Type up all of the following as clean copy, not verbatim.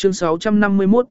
Chương 651,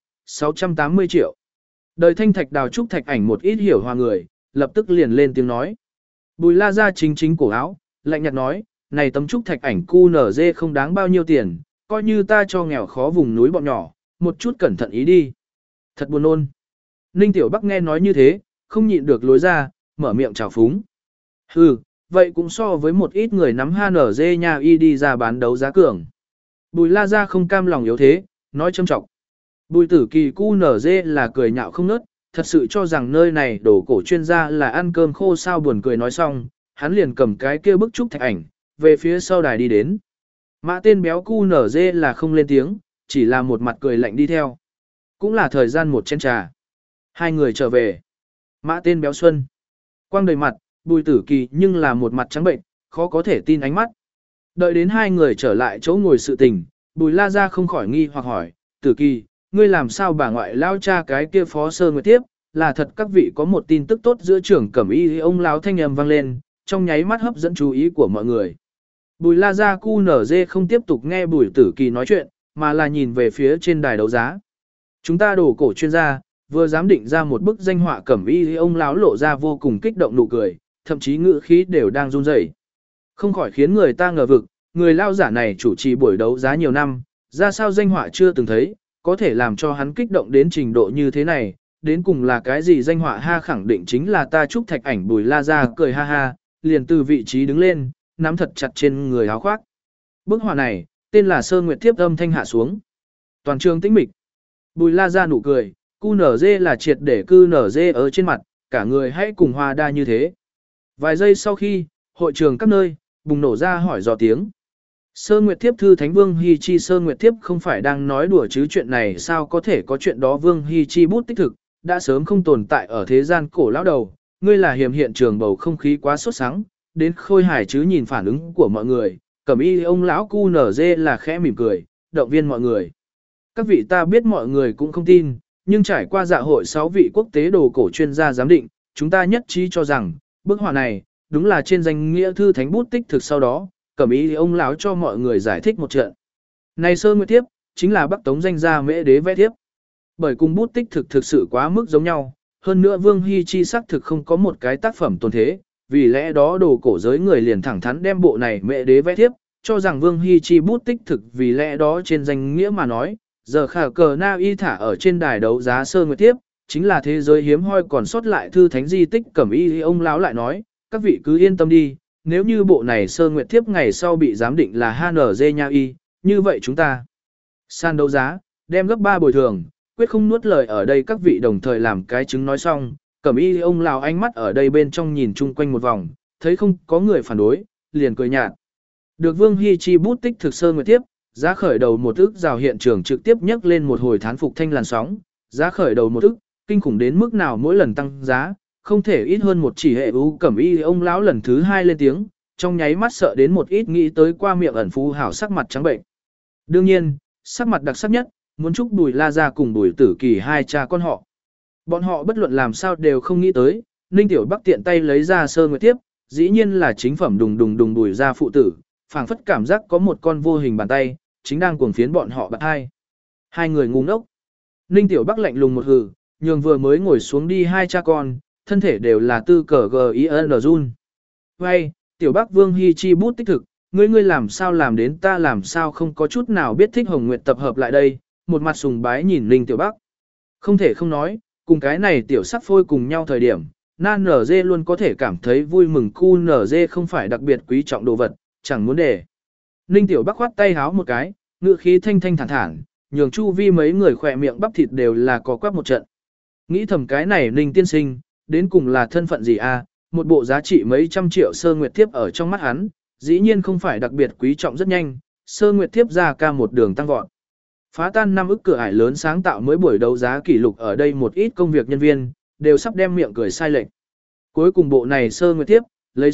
680 triệu. Đời thanh thạch đào trúc thạch ảnh một ít hiểu hòa người, lập tức liền lên tiếng nói. Bùi la ra chính chính cổ áo, lạnh nhạt nói, này tấm trúc thạch ảnh QNZ không đáng bao nhiêu tiền, coi như ta cho nghèo khó vùng núi bọn nhỏ, một chút cẩn thận ý đi. Thật buồn ôn. Ninh Tiểu Bắc nghe nói như thế, không nhịn được lối ra, mở miệng chào phúng. Hừ, vậy cũng so với một ít người nắm HNZ nhà y đi ra bán đấu giá cường. Bùi la ra không cam lòng yếu thế, nói châm trọng. Bùi tử kỳ QNZ là cười nhạo không nớt, thật sự cho rằng nơi này đổ cổ chuyên gia là ăn cơm khô sao buồn cười nói xong, hắn liền cầm cái kia bức trúc thạch ảnh, về phía sau đài đi đến. Mã tên béo QNZ là không lên tiếng, chỉ là một mặt cười lạnh đi theo. Cũng là thời gian một chén trà. Hai người trở về. Mã tên béo Xuân. Quang đầy mặt, bùi tử kỳ nhưng là một mặt trắng bệnh, khó có thể tin ánh mắt. Đợi đến hai người trở lại chỗ ngồi sự tình, bùi la ra không khỏi nghi hoặc hỏi, tử kỳ, ngươi làm sao bà ngoại lao cha cái kia phó sơ nguyệt tiếp, là thật các vị có một tin tức tốt giữa trưởng cẩm y ông lão thanh âm vang lên, trong nháy mắt hấp dẫn chú ý của mọi người. Bùi la ra QNZ không tiếp tục nghe bùi tử kỳ nói chuyện, mà là nhìn về phía trên đài đấu giá. Chúng ta đổ cổ chuyên gia, vừa dám định ra một bức danh họa cẩm y ông lão lộ ra vô cùng kích động nụ cười, thậm chí ngữ khí đều đang run rẩy. Không khỏi khiến người ta ngờ vực, người lao giả này chủ trì buổi đấu giá nhiều năm, ra sao danh họa chưa từng thấy, có thể làm cho hắn kích động đến trình độ như thế này, đến cùng là cái gì danh họa ha khẳng định chính là ta trúc thạch ảnh bùi la ra cười ha ha, liền từ vị trí đứng lên, nắm thật chặt trên người áo khoác. Bức họa này, tên là Sơ Nguyệt Thiếp âm thanh hạ xuống. Toàn trường tĩnh mịch. Bùi la ra nụ cười, QNZ là triệt để QNZ ở trên mặt, cả người hãy cùng hoa đa như thế. Vài giây sau khi, hội trường các nơi, bùng nổ ra hỏi dò tiếng. Sơ Nguyệt Thiếp thư Thánh Vương Hi Chi Sơ Nguyệt Thiếp không phải đang nói đùa chứ chuyện này sao có thể có chuyện đó Vương Hi Chi bút tích thực, đã sớm không tồn tại ở thế gian cổ lão đầu, ngươi là hiểm hiện trường bầu không khí quá sốt sắng, đến khôi hài chứ nhìn phản ứng của mọi người, cẩm y ông lão QNZ là khẽ mỉm cười, động viên mọi người. Các vị ta biết mọi người cũng không tin, nhưng trải qua dạ hội 6 vị quốc tế đồ cổ chuyên gia giám định, chúng ta nhất trí cho rằng, bức họa này, đúng là trên danh nghĩa thư thánh bút tích thực sau đó, cẩm y ông lão cho mọi người giải thích một trận. Này Sơ Nguyệt Thiếp, chính là Bắc Tống danh gia Mễ Đế vẽ thiếp. Bởi cùng bút tích thực sự quá mức giống nhau, hơn nữa Vương Hi Chi xác thực không có một cái tác phẩm tồn thế, vì lẽ đó đồ cổ giới người liền thẳng thắn đem bộ này Mễ Đế vẽ thiếp, cho rằng Vương Hi Chi bút tích thực vì lẽ đó trên danh nghĩa mà nói, giờ khả cờ na y thả ở trên đài đấu giá Sơ Nguyệt Thiếp, chính là thế giới hiếm hoi còn sót lại thư thánh di tích cẩm y ông lão lại nói, các vị cứ yên tâm đi, nếu như bộ này Sơ Nguyệt Thiếp ngày sau bị giám định là HNZ nha y, như vậy chúng ta san đấu giá, đem gấp 3 bồi thường, quyết không nuốt lời ở đây các vị đồng thời làm cái chứng nói xong, cẩm y ông lão ánh mắt ở đây bên trong nhìn chung quanh một vòng, thấy không có người phản đối, liền cười nhạt. Được Vương Hi Chi bút tích thực Sơ Nguyệt Thiếp, giá khởi đầu một ức rào hiện trường trực tiếp nhấc lên một hồi thán phục thanh làn sóng, giá khởi đầu một ức, kinh khủng đến mức nào mỗi lần tăng giá, không thể ít hơn một chỉ hệ ưu cẩm y ông lão lần thứ 2 lên tiếng, trong nháy mắt sợ đến một ít nghĩ tới qua miệng ẩn phú hảo sắc mặt trắng bệnh. Đương nhiên, sắc mặt đặc sắc nhất, muốn chúc Bùi La Gia cùng Bùi Tử Kỳ hai cha con họ. Bọn họ bất luận làm sao đều không nghĩ tới, Ninh Tiểu Bắc tiện tay lấy ra Sơ Nguyệt Thiếp, dĩ nhiên là chính phẩm đùng đùng đùng Bùi gia phụ tử, phảng phất cảm giác có một con vô hình bàn tay, chính đang cuồng phiến bọn họ bạc hai. Hai người ngu ngốc. Ninh Tiểu Bắc lạnh lùng một hừ, nhường vừa mới ngồi xuống đi hai cha con, thân thể đều là tư cờ G.I.N. run. Vậy, Tiểu Bắc Vương Hi Chi bút tích thực, ngươi làm sao làm đến ta làm sao không có chút nào biết thích Hồng Nguyệt tập hợp lại đây, một mặt sùng bái nhìn Ninh Tiểu Bắc. Không thể không nói, cùng cái này tiểu sắc phôi cùng nhau thời điểm, Nan Nở Dê luôn có thể cảm thấy vui mừng cu Nở Dê không phải đặc biệt quý trọng đồ vật, chẳng muốn để. Ninh Tiểu Bắc khoát tay háo một cái, ngữ khí thanh thanh thản thản, nhường chu vi mấy người khỏe miệng bắp thịt đều là có quắc một trận. Nghĩ thầm cái này Ninh tiên sinh, đến cùng là thân phận gì a? Một bộ giá trị mấy trăm triệu Sơ Nguyệt Thiếp ở trong mắt hắn, dĩ nhiên không phải đặc biệt quý trọng rất nhanh, Sơ Nguyệt Thiếp ra ca một đường tăng vọt. Phá tan 5 ức cửa ải lớn sáng tạo mới buổi đấu giá kỷ lục ở đây một ít công việc nhân viên, đều sắp đem miệng cười sai lệch. Cuối cùng bộ này Sơ Nguyệt Thiếp, lấy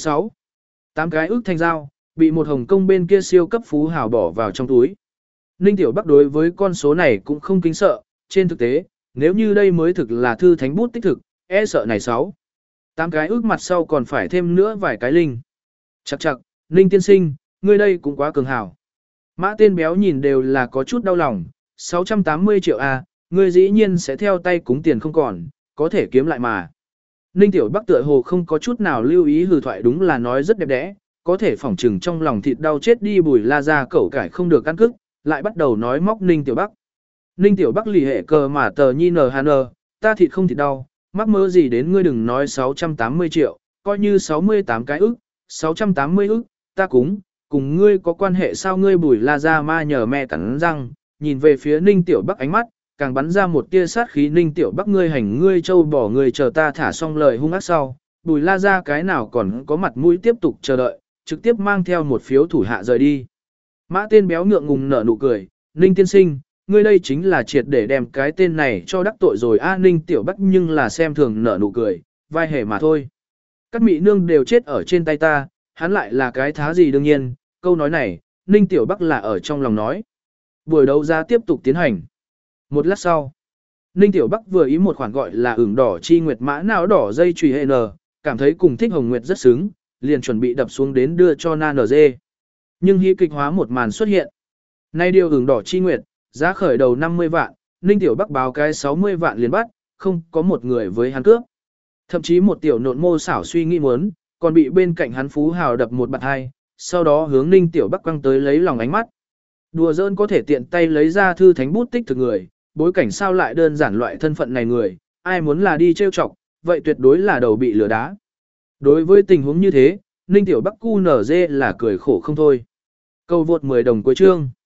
8 cái ức thanh dao, bị một Hồng Kông bên kia siêu cấp phú hào bỏ vào trong túi. Ninh Tiểu Bắc đối với con số này cũng không kính sợ, trên thực tế, nếu như đây mới thực là thư thánh bút tích thực, e sợ này 8 cái ức mặt sau còn phải thêm nữa vài cái linh. Chắc, Ninh tiên sinh, ngươi đây cũng quá cường hào. Mã tên béo nhìn đều là có chút đau lòng, 680 triệu à, ngươi dĩ nhiên sẽ theo tay cúng tiền không còn, có thể kiếm lại mà. Ninh Tiểu Bắc tựa hồ không có chút nào lưu ý hừ thoại đúng là nói rất đẹp đẽ, có thể phỏng trừng trong lòng thịt đau chết đi Bùi La Gia cẩu cải không được ăn cức, lại bắt đầu nói móc Ninh Tiểu Bắc. Ninh Tiểu Bắc lì hệ cờ mà tờ nhi nờ hàn ta thịt không thịt đau, mắc mơ gì đến ngươi đừng nói 680 triệu, coi như 68 cái ức, 680 ức, ta cúng, cùng ngươi có quan hệ sao ngươi Bùi La Gia ma nhờ mẹ cắn răng, nhìn về phía Ninh Tiểu Bắc ánh mắt, càng bắn ra một tia sát khí Ninh Tiểu Bắc ngươi hành ngươi châu bỏ người chờ ta thả xong lời hung ác sau, Bùi La Gia cái nào còn có mặt mũi tiếp tục chờ đợi, trực tiếp mang theo một phiếu thủ hạ rời đi. Mã tên béo ngượng ngùng nở nụ cười, Ninh tiên sinh, ngươi đây chính là triệt để đem cái tên này cho đắc tội rồi a Ninh Tiểu Bắc nhưng là xem thường nở nụ cười, vai hề mà thôi. Các mỹ nương đều chết ở trên tay ta, hắn lại là cái thá gì đương nhiên, câu nói này, Ninh Tiểu Bắc là ở trong lòng nói. Buổi đấu giá tiếp tục tiến hành. Một lát sau, Ninh Tiểu Bắc vừa ý một khoản gọi là ửng đỏ chi nguyệt mã não đỏ dây chùy hệ n, cảm thấy cùng thích hồng nguyệt rất xứng, liền chuẩn bị đập xuống đến đưa cho Na NG. Nhưng hí kịch hóa một màn xuất hiện. Nay điều ửng đỏ chi nguyệt, giá khởi đầu 50 vạn, Ninh Tiểu Bắc báo cái 60 vạn liền bắt, không có một người với hắn cướp. Thậm chí một tiểu nộn mô xảo suy nghĩ muốn, còn bị bên cạnh hắn phú hào đập một bạt hai, sau đó hướng Ninh Tiểu Bắc quăng tới lấy lòng ánh mắt. Đùa giỡn có thể tiện tay lấy ra thư thánh bút tích thực người, bối cảnh sao lại đơn giản loại thân phận này người, ai muốn là đi trêu chọc, vậy tuyệt đối là đầu bị lừa đá. Đối với tình huống như thế, Ninh Tiểu Bắc QNZ là cười khổ không thôi. Câu vượt 10 đồng cuối chương.